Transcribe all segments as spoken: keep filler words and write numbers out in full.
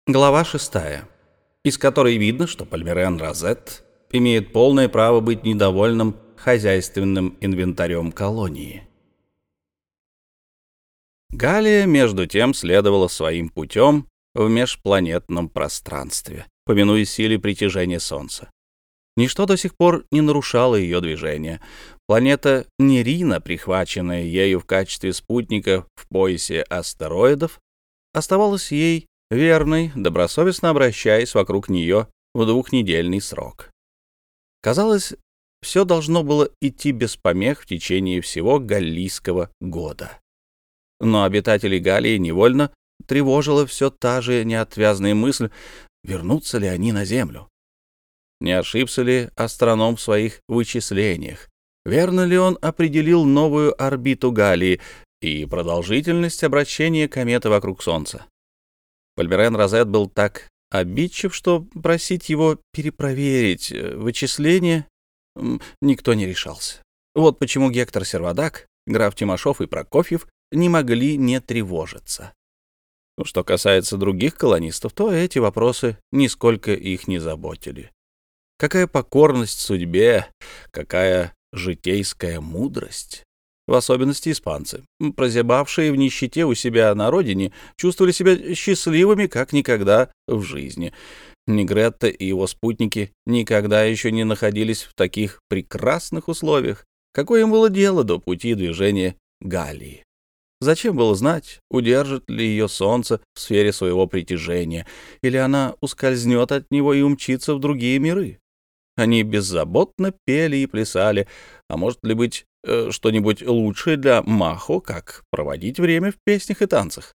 Глава шестая, из которой видно, что Пальмирен Розет имеет полное право быть недовольным хозяйственным инвентарем колонии. Галлия, между тем, следовала своим путем в межпланетном пространстве, повинуясь силе притяжения Солнца. Ничто до сих пор не нарушало ее движение. Планета Нерина, прихваченная ею в качестве спутника в поясе астероидов, оставалась ей верной, добросовестно обращаясь вокруг нее в двухнедельный срок. Казалось, все должно было идти без помех в течение всего галлийского года. Но обитателей Галлии невольно тревожила все та же неотвязная мысль, вернутся ли они на Землю. Не ошибся ли астроном в своих вычислениях? Верно ли он определил новую орбиту Галлии и продолжительность обращения кометы вокруг Солнца? Пальмирен Розет был так обидчив, что просить его перепроверить вычисления никто не решался. Вот почему Гектор Сервадак, граф Тимошов и Прокофьев не могли не тревожиться. Что касается других колонистов, то эти вопросы нисколько их не заботили. Какая покорность судьбе, какая житейская мудрость! В особенности испанцы, прозябавшие в нищете у себя на родине, чувствовали себя счастливыми как никогда в жизни. Негретто и его спутники никогда еще не находились в таких прекрасных условиях. Какое им было дело до пути движения Галлии? Зачем было знать, удержит ли ее солнце в сфере своего притяжения, или она ускользнет от него и умчится в другие миры? Они беззаботно пели и плясали, а может ли быть э, что-нибудь лучшее для Махо, как проводить время в песнях и танцах?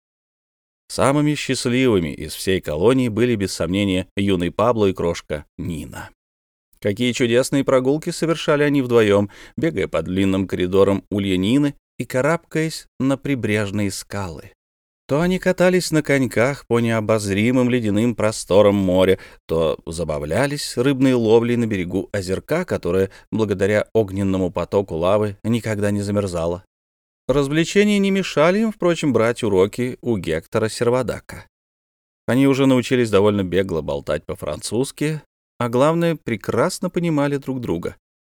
Самыми счастливыми из всей колонии были, без сомнения, юный Пабло и крошка Нина. Какие чудесные прогулки совершали они вдвоем, бегая по длинным коридорам улья Нины и карабкаясь на прибрежные скалы. То они катались на коньках по необозримым ледяным просторам моря, то забавлялись рыбной ловлей на берегу озерка, которое, благодаря огненному потоку лавы, никогда не замерзало. Развлечения не мешали им, впрочем, брать уроки у Гектора Сервадака. Они уже научились довольно бегло болтать по-французски, а главное, прекрасно понимали друг друга.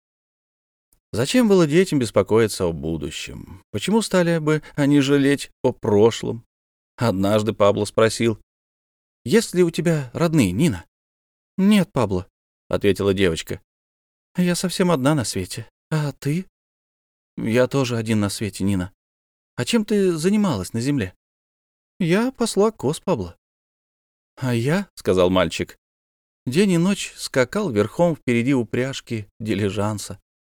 Зачем было детям беспокоиться о будущем? Почему стали бы они жалеть о прошлом? Однажды Пабло спросил: «Есть ли у тебя родные, Нина?» «Нет, Пабло», — ответила девочка. «Я совсем одна на свете. А ты?» «Я тоже один на свете, Нина. А чем ты занималась на земле?» «Я пасла коз, Пабло». «А я», — сказал мальчик, — «день и ночь скакал верхом впереди упряжки дилижанса».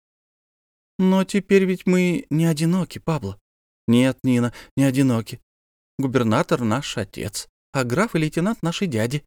«Но теперь ведь мы не одиноки, Пабло». «Нет, Нина, не одиноки. Губернатор наш отец, а граф и лейтенант наши дяди».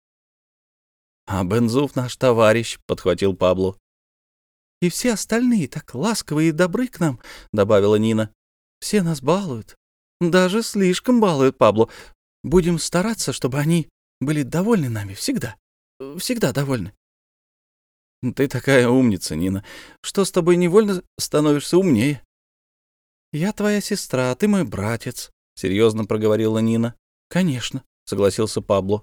«А Бензуф наш товарищ», — подхватил Пабло. «И все остальные так ласковы и добры к нам», — добавила Нина. «Все нас балуют. Даже слишком балуют, Пабло. Будем стараться, чтобы они были довольны нами всегда. Всегда довольны». «Ты такая умница, Нина. Что с тобой невольно становишься умнее?» «Я твоя сестра, а ты мой братец», — серьезно проговорила Нина. «Конечно», — согласился Пабло.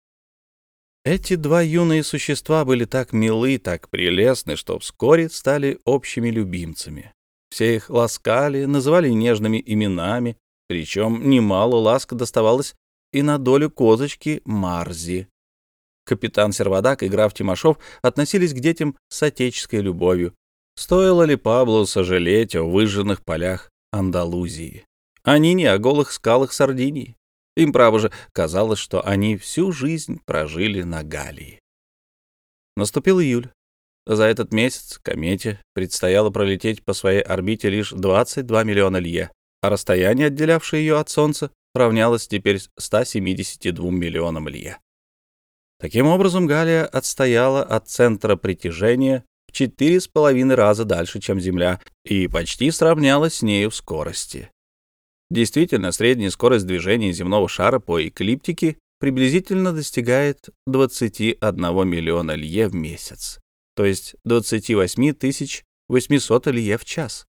Эти два юные существа были так милы, так прелестны, что вскоре стали общими любимцами. Все их ласкали, называли нежными именами, причем немало ласк доставалось и на долю козочки Марзи. Капитан Сервадак и граф Тимошов относились к детям с отеческой любовью. Стоило ли Пабло сожалеть о выжженных полях Андалузии? Они не о голых скалах Сардинии. Им, право же, казалось, что они всю жизнь прожили на Галлии. Наступил июль. За этот месяц комете предстояло пролететь по своей орбите лишь двадцать два миллиона лье, а расстояние, отделявшее ее от Солнца, равнялось теперь ста семидесяти двум миллионам лье. Таким образом, Галлия отстояла от центра притяжения в четыре с половиной раза дальше, чем Земля, и почти сравнялась с нею в скорости. Действительно, средняя скорость движения земного шара по эклиптике приблизительно достигает двадцати одного миллиона лье в месяц, то есть двадцати восьми тысяч восьмисот лье в час.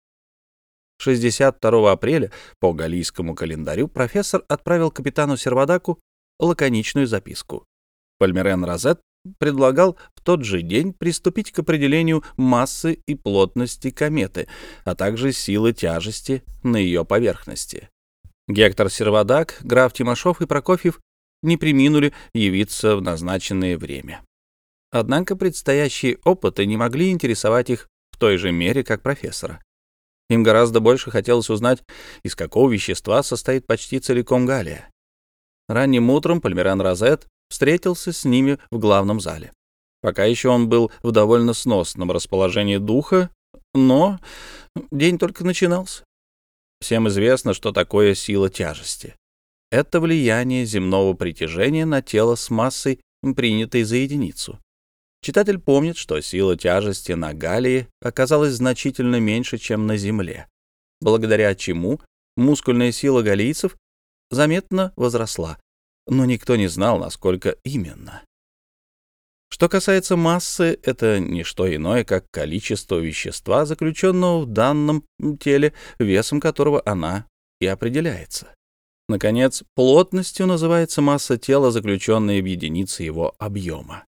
шестьдесят второго апреля по галлийскому календарю профессор отправил капитану Сервадаку лаконичную записку. Пальмирен Розет предлагал в тот же день приступить к определению массы и плотности кометы, а также силы тяжести на ее поверхности. Гектор Сервадак, граф Тимошов и Прокофьев не преминули явиться в назначенное время. Однако предстоящие опыты не могли интересовать их в той же мере, как профессора. Им гораздо больше хотелось узнать, из какого вещества состоит почти целиком галлия. Ранним утром Пальмирен Розет встретился с ними в главном зале. Пока еще он был в довольно сносном расположении духа, но день только начинался. Всем известно, что такое сила тяжести. Это влияние земного притяжения на тело с массой, принятой за единицу. Читатель помнит, что сила тяжести на галлии оказалась значительно меньше, чем на Земле, благодаря чему мускульная сила галлийцев заметно возросла, но никто не знал, насколько именно. Что касается массы, это не что иное, как количество вещества, заключенного в данном теле, весом которого она и определяется. Наконец, плотностью называется масса тела, заключенная в единице его объема.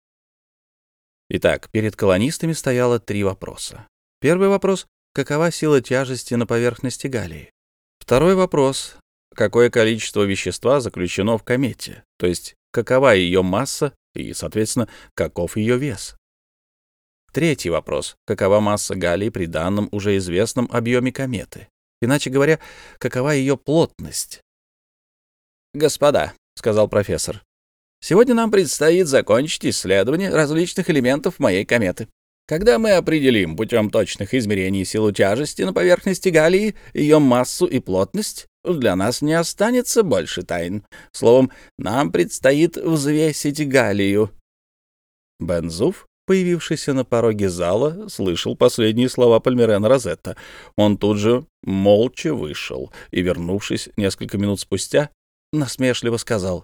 Итак, перед колонистами стояло три вопроса. Первый вопрос — какова сила тяжести на поверхности галлии? Второй вопрос — какое количество вещества заключено в комете, то есть какова ее масса и, соответственно, каков ее вес? Третий вопрос — какова масса галлии при данном уже известном объеме кометы? Иначе говоря, какова ее плотность? «Господа», — сказал профессор, — «сегодня нам предстоит закончить исследование различных элементов моей кометы. Когда мы определим путем точных измерений силу тяжести на поверхности галлии, ее массу и плотность, для нас не останется больше тайн. Словом, нам предстоит взвесить галлию». Бен-Зуф, появившийся на пороге зала, слышал последние слова Пальмирена Розетта. Он тут же молча вышел и, вернувшись несколько минут спустя, насмешливо сказал: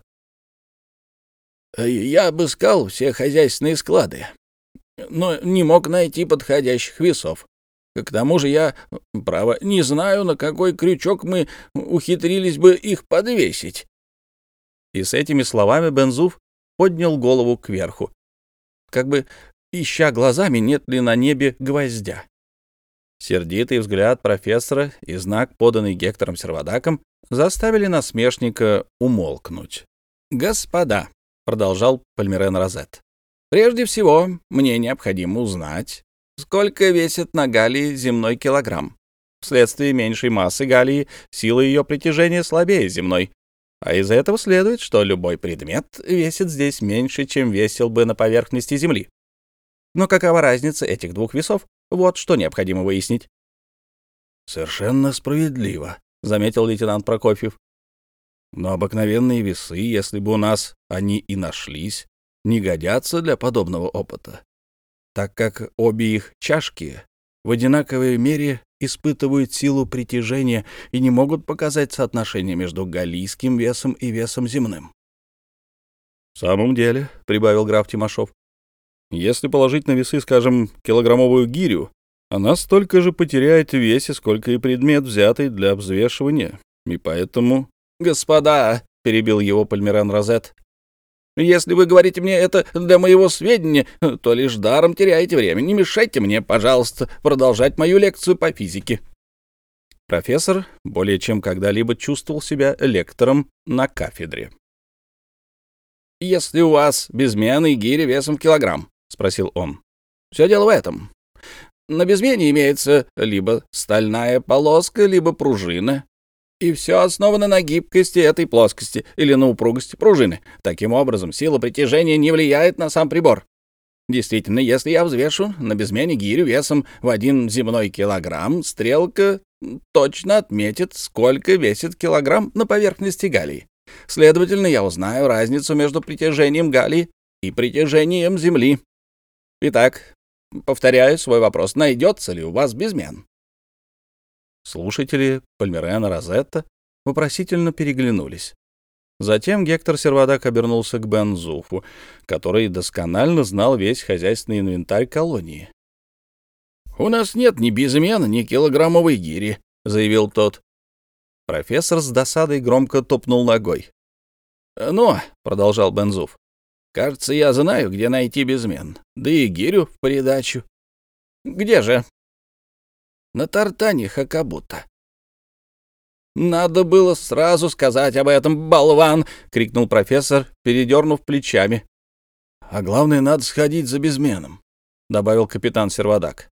«Я обыскал все хозяйственные склады, но не мог найти подходящих весов. К тому же я, право, не знаю, на какой крючок мы ухитрились бы их подвесить». И с этими словами Бен-Зуф поднял голову кверху, как бы ища глазами, нет ли на небе гвоздя. Сердитый взгляд профессора и знак, поданный Гектором Сервадаком, заставили насмешника умолкнуть. «Господа», — продолжал Пальмирен Розет, — «прежде всего мне необходимо узнать, сколько весит на галлии земной килограмм. Вследствие меньшей массы галлии сила ее притяжения слабее земной, а из этого следует, что любой предмет весит здесь меньше, чем весил бы на поверхности Земли. Но какова разница этих двух весов? Вот что необходимо выяснить». «Совершенно справедливо», — заметил лейтенант Прокофьев. «Но обыкновенные весы, если бы у нас они и нашлись, не годятся для подобного опыта, так как обе их чашки в одинаковой мере испытывают силу притяжения и не могут показать соотношение между галлийским весом и весом земным». «В самом деле», — прибавил граф Тимошов, — «если положить на весы, скажем, килограммовую гирю, она столько же потеряет в весе, сколько и предмет, взятый для взвешивания, и поэтому...» «Господа», — перебил его Пальмирен Розет, — «если вы говорите мне это для моего сведения, то лишь даром теряете время. Не мешайте мне, пожалуйста, продолжать мою лекцию по физике». Профессор более чем когда-либо чувствовал себя лектором на кафедре. «Если у вас безменный гиря весом в килограмм, — спросил он, — все дело в этом. На безмене имеется либо стальная полоска, либо пружина, и все основано на гибкости этой плоскости или на упругости пружины. Таким образом, сила притяжения не влияет на сам прибор. Действительно, если я взвешу на безмене гирю весом в один земной килограмм, стрелка точно отметит, сколько весит килограмм на поверхности галлии. Следовательно, я узнаю разницу между притяжением галлии и притяжением Земли. Итак, повторяю свой вопрос: найдется ли у вас безмен?» Слушатели Пальмирена Розетта вопросительно переглянулись. Затем Гектор Сервадак обернулся к Бен-Зуфу, который досконально знал весь хозяйственный инвентарь колонии. «У нас нет ни безмена, ни килограммовой гири», — заявил тот. Профессор с досадой громко топнул ногой. «Ну, — продолжал Бензуф, — кажется, я знаю, где найти безмен, да и гирю в придачу». «Где же?» «На тартане Хакабута». «Надо было сразу сказать об этом, болван!» — крикнул профессор, передернув плечами. «А главное, надо сходить за безменом», — добавил капитан Сервадак.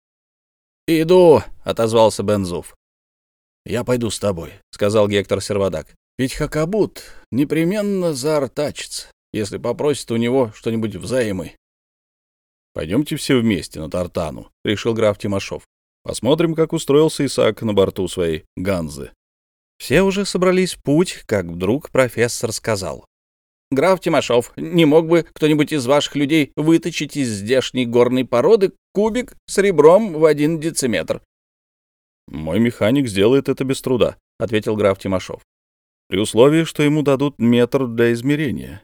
«Иду», — отозвался Бензуф. «Я пойду с тобой», — сказал Гектор Сервадак. «Ведь Хакабут непременно заортачится, если попросит у него что-нибудь взаймы». «Пойдемте все вместе на Тартану», — решил граф Тимошов. «Посмотрим, как устроился Исаак на борту своей Ганзы». Все уже собрались в путь, как вдруг профессор сказал: «Граф Тимошов, не мог бы кто-нибудь из ваших людей выточить из здешней горной породы кубик с ребром в один дециметр?» «Мой механик сделает это без труда», — ответил граф Тимошов, «при условии, что ему дадут метр для измерения».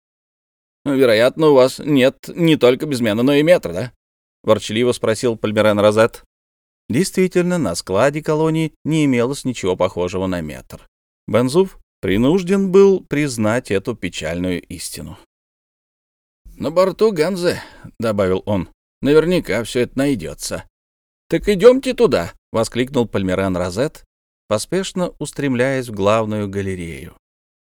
«Вероятно, у вас нет не только безмена, но и метра, да?» — ворчливо спросил Пальмирен Розет. Действительно, на складе колонии не имелось ничего похожего на метр. Бензуф принужден был признать эту печальную истину. «На борту Ганзы, — добавил он, — наверняка все это найдется». «Так идемте туда!» — воскликнул Пальмирен Розет, поспешно устремляясь в главную галерею.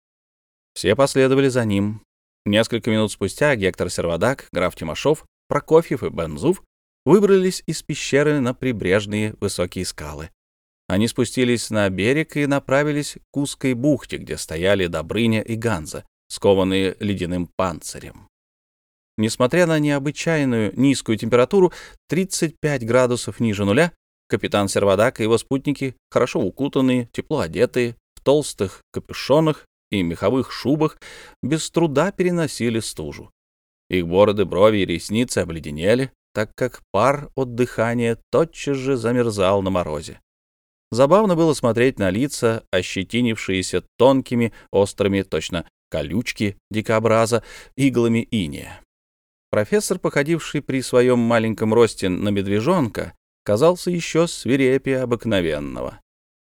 Все последовали за ним. Несколько минут спустя Гектор Сервадак, граф Тимошов, Прокофьев и Бензуф выбрались из пещеры на прибрежные высокие скалы. Они спустились на берег и направились к узкой бухте, где стояли Добрыня и Ганза, скованные ледяным панцирем. Несмотря на необычайную низкую температуру, тридцать пять градусов ниже нуля, капитан Сервадак и его спутники, хорошо укутанные, тепло одетые, в толстых капюшонах и меховых шубах, без труда переносили стужу. Их бороды, брови и ресницы обледенели, так как пар от дыхания тотчас же замерзал на морозе. Забавно было смотреть на лица, ощетинившиеся тонкими, острыми, точно колючки дикобраза, иглами иния. Профессор, походивший при своем маленьком росте на медвежонка, казался еще свирепее обыкновенного.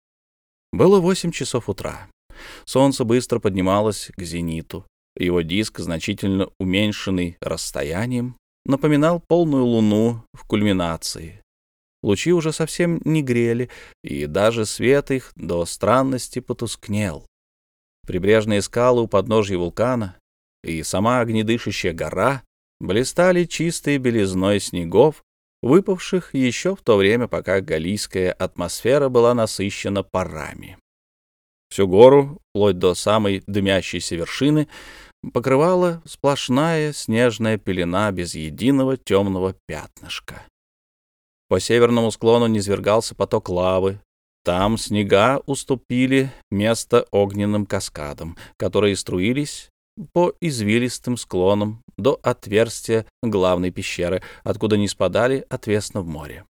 Было восемь часов утра. Солнце быстро поднималось к зениту. Его диск, значительно уменьшенный расстоянием, напоминал полную луну в кульминации. Лучи уже совсем не грели, и даже свет их до странности потускнел. Прибрежные скалы у подножья вулкана и сама огнедышащая гора блистали чистой белизной снегов, выпавших еще в то время, пока галлийская атмосфера была насыщена парами. Всю гору, вплоть до самой дымящейся вершины, покрывала сплошная снежная пелена без единого темного пятнышка. По северному склону низвергался поток лавы. Там снега уступили место огненным каскадам, которые струились по извилистым склонам до отверстия главной пещеры, откуда не спадали отвесно в море.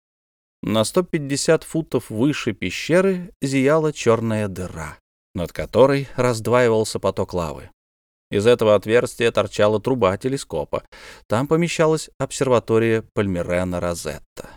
На сто пятьдесят футов выше пещеры зияла черная дыра, над которой раздваивался поток лавы. Из этого отверстия торчала труба телескопа. Там помещалась обсерватория Пальмирена Розетта.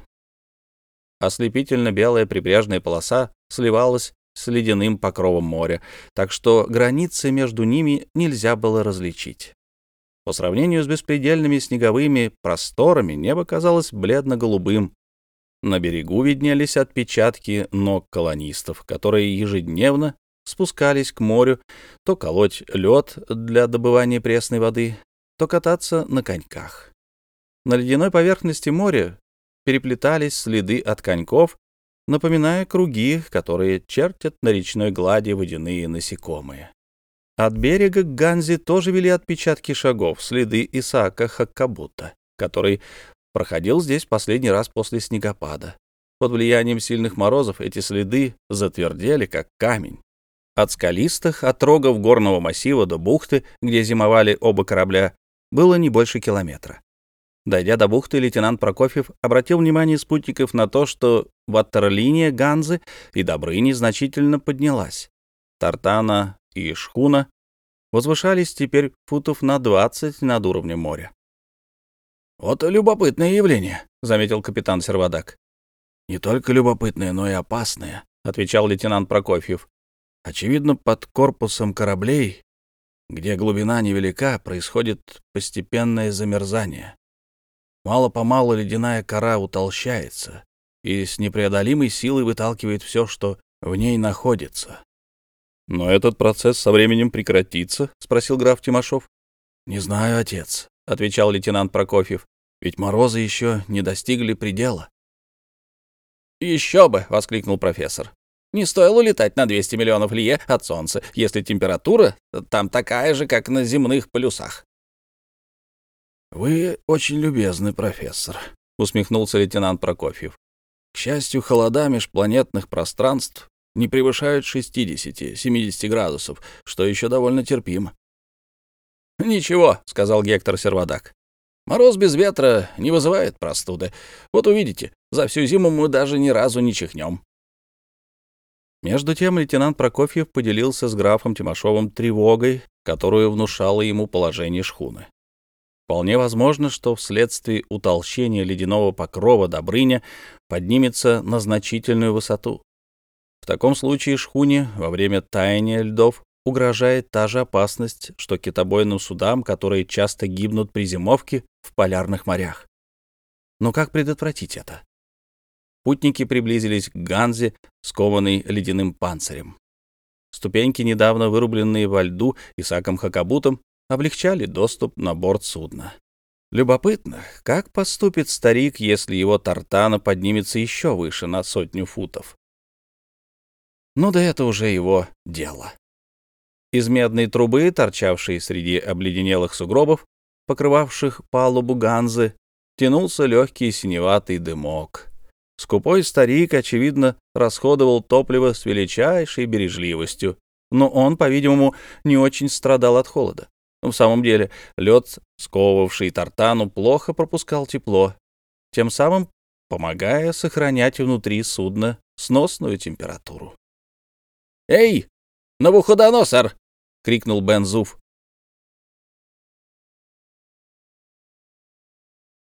Ослепительно белая прибрежная полоса сливалась с ледяным покровом моря, так что границы между ними нельзя было различить. По сравнению с беспредельными снеговыми просторами небо казалось бледно-голубым. На берегу виднелись отпечатки ног колонистов, которые ежедневно спускались к морю то колоть лед для добывания пресной воды, то кататься на коньках. На ледяной поверхности моря переплетались следы от коньков, напоминая круги, которые чертят на речной глади водяные насекомые. От берега к Ганзе тоже вели отпечатки шагов, следы Исаака Хаккабута, который проходил здесь последний раз после снегопада. Под влиянием сильных морозов эти следы затвердели, как камень. От скалистых отрогов горного массива до бухты, где зимовали оба корабля, было не больше километра. Дойдя до бухты, лейтенант Прокофьев обратил внимание спутников на то, что ватерлиния Ганзы и Добрыни значительно поднялась. Тартана и шхуна возвышались теперь футов на двадцать над уровнем моря. «Вот любопытное явление», — заметил капитан Сервадак. «Не только любопытное, но и опасное», — отвечал лейтенант Прокофьев. «Очевидно, под корпусом кораблей где глубина невелика, происходит постепенное замерзание. Мало-помалу ледяная кора утолщается и с непреодолимой силой выталкивает все, что в ней находится. — Но этот процесс со временем прекратится? — спросил граф Тимошов. — Не знаю, отец, — отвечал лейтенант Прокофьев, — ведь морозы еще не достигли предела. — Еще бы! — воскликнул профессор. — Не стоило летать на двести миллионов лье от Солнца, если температура там такая же, как на земных полюсах. — Вы очень любезны, профессор, — усмехнулся лейтенант Прокофьев. — К счастью, холода межпланетных пространств не превышают шестидесяти-семидесяти градусов, что еще довольно терпимо. — Ничего, — сказал Гектор Сервадак. — Мороз без ветра не вызывает простуды. Вот увидите, за всю зиму мы даже ни разу не чихнем. Между тем лейтенант Прокофьев поделился с графом Тимошовым тревогой, которую внушало ему положение шхуны. Вполне возможно, что вследствие утолщения ледяного покрова Добрыня поднимется на значительную высоту. В таком случае шхуне во время таяния льдов угрожает та же опасность, что китобойным судам, которые часто гибнут при зимовке в полярных морях. Но как предотвратить это? Путники приблизились к Ганзе, скованной ледяным панцирем. Ступеньки, недавно вырубленные во льду Исааком Хакабутом, облегчали доступ на борт судна. Любопытно, как поступит старик, если его тартана поднимется еще выше на сотню футов? Ну да это уже его дело. Из медной трубы, торчавшей среди обледенелых сугробов, покрывавших палубу Ганзы, тянулся легкий синеватый дымок. Скупой старик, очевидно, расходовал топливо с величайшей бережливостью, но он, по-видимому, не очень страдал от холода. В самом деле, лед, сковывавший тартану, плохо пропускал тепло, тем самым помогая сохранять внутри судна сносную температуру. «Эй, Навуходоносор!» — крикнул Бен Зуф,